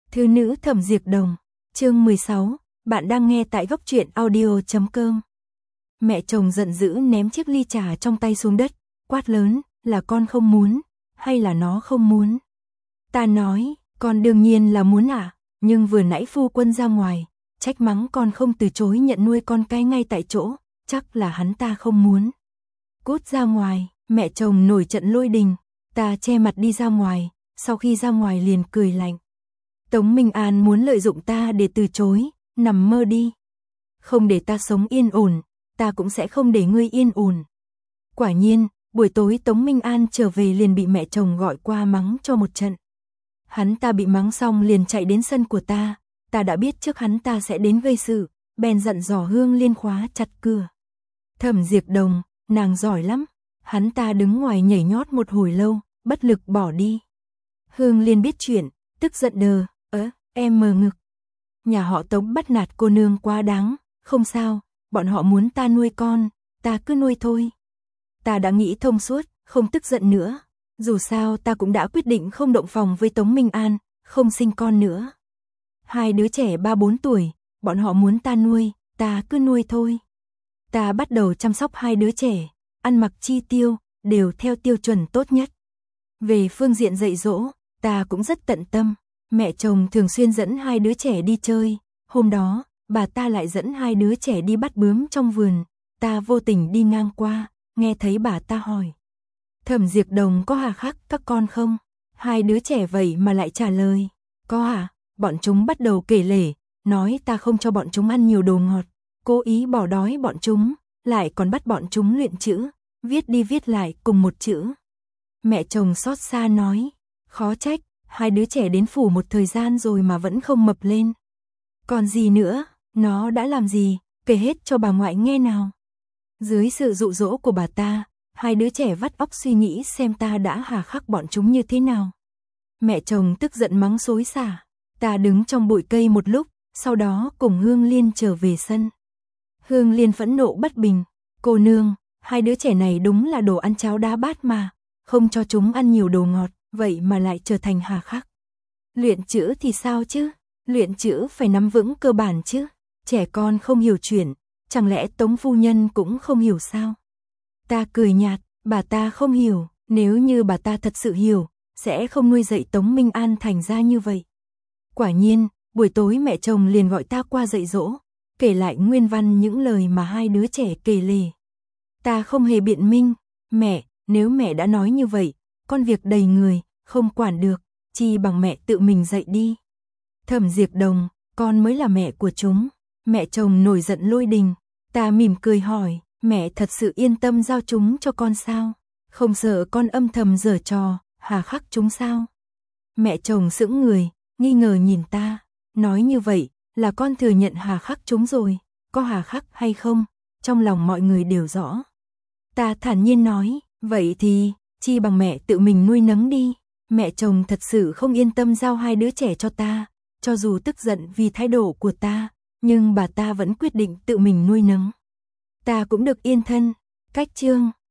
Thư nữ Thẩm Diệp Đồng, chương 16, bạn đang nghe tại góc truyện audio.com. Mẹ chồng giận dữ ném chiếc ly trà trong tay xuống đất, quát lớn, là con không muốn, hay là nó không muốn? Ta nói, con đương nhiên là muốn ạ, nhưng vừa nãy phu quân ra ngoài, trách mắng con không từ chối nhận nuôi con cái ngay tại chỗ, chắc là hắn ta không muốn. Cút ra ngoài, mẹ chồng nổi trận lôi đình, ta che mặt đi ra ngoài, sau khi ra ngoài liền cười lạnh. Tống Minh An muốn lợi dụng ta để từ chối, nằm mơ đi. Không để ta sống yên ổn, ta cũng sẽ không để ngươi yên ổn. Quả nhiên, buổi tối Tống Minh An trở về liền bị mẹ chồng gọi qua mắng cho một trận. Hắn ta bị mắng xong liền chạy đến sân của ta đã biết trước hắn ta sẽ đến gây sự, bèn dặn dò Hương Liên khóa chặt cửa. Thẩm Diệp Đồng, nàng giỏi lắm. Hắn ta đứng ngoài nhảy nhót một hồi lâu, bất lực bỏ đi. Hương Liên biết chuyện, tức giận đờ, em mờ ngực. Nhà họ Tống bắt nạt cô nương quá đáng, không sao, bọn họ muốn ta nuôi con, ta cứ nuôi thôi. Ta đã nghĩ thông suốt, không tức giận nữa. Dù sao ta cũng đã quyết định không động phòng với Tống Minh An, không sinh con nữa. Hai đứa trẻ 3-4 tuổi, bọn họ muốn ta nuôi, ta cứ nuôi thôi. Ta bắt đầu chăm sóc hai đứa trẻ, ăn mặc chi tiêu, đều theo tiêu chuẩn tốt nhất. Về phương diện dạy dỗ, ta cũng rất tận tâm. Mẹ chồng thường xuyên dẫn hai đứa trẻ đi chơi. Hôm đó, bà ta lại dẫn hai đứa trẻ đi bắt bướm trong vườn. Ta vô tình đi ngang qua, nghe thấy bà ta hỏi. Thẩm Diệp Đồng có hà khắc các con không? Hai đứa trẻ vậy mà lại trả lời. Có à? Bọn chúng bắt đầu kể lể, nói ta không cho bọn chúng ăn nhiều đồ ngọt, cố ý bỏ đói bọn chúng, lại còn bắt bọn chúng luyện chữ, viết đi viết lại cùng một chữ. Mẹ chồng xót xa nói, khó trách, hai đứa trẻ đến phủ một thời gian rồi mà vẫn không mập lên. Còn gì nữa, nó đã làm gì, kể hết cho bà ngoại nghe nào. Dưới sự dụ dỗ của bà ta, hai đứa trẻ vắt óc suy nghĩ xem ta đã hà khắc bọn chúng như thế nào. Mẹ chồng tức giận mắng xối xả. Ta đứng trong bụi cây một lúc, sau đó cùng Hương Liên trở về sân. Hương Liên phẫn nộ bất bình. Cô nương, hai đứa trẻ này đúng là đồ ăn cháo đá bát mà. Không cho chúng ăn nhiều đồ ngọt, vậy mà lại trở thành hà khắc. Luyện chữ thì sao chứ? Luyện chữ phải nắm vững cơ bản chứ. Trẻ con không hiểu chuyện, chẳng lẽ Tống phu nhân cũng không hiểu sao? Ta cười nhạt, bà ta không hiểu. Nếu như bà ta thật sự hiểu, sẽ không nuôi dạy Tống Minh An thành ra như vậy. Quả nhiên, buổi tối mẹ chồng liền gọi ta qua dạy dỗ, kể lại nguyên văn những lời mà hai đứa trẻ kể lể. Ta không hề biện minh, mẹ, nếu mẹ đã nói như vậy, con việc đầy người, không quản được, chi bằng mẹ tự mình dạy đi. Thẩm Diệp Đồng, con mới là mẹ của chúng. Mẹ chồng nổi giận lôi đình, ta mỉm cười hỏi, mẹ thật sự yên tâm giao chúng cho con sao? Không sợ con âm thầm giở trò, hà khắc chúng sao? Mẹ chồng sững người, nghi ngờ nhìn ta, nói như vậy là con thừa nhận hà khắc chúng rồi, có hà khắc hay không, trong lòng mọi người đều rõ. Ta thản nhiên nói, vậy thì, chi bằng mẹ tự mình nuôi nấng đi. Mẹ chồng thật sự không yên tâm giao hai đứa trẻ cho ta, cho dù tức giận vì thái độ của ta, nhưng bà ta vẫn quyết định tự mình nuôi nấng. Ta cũng được yên thân. Cách chương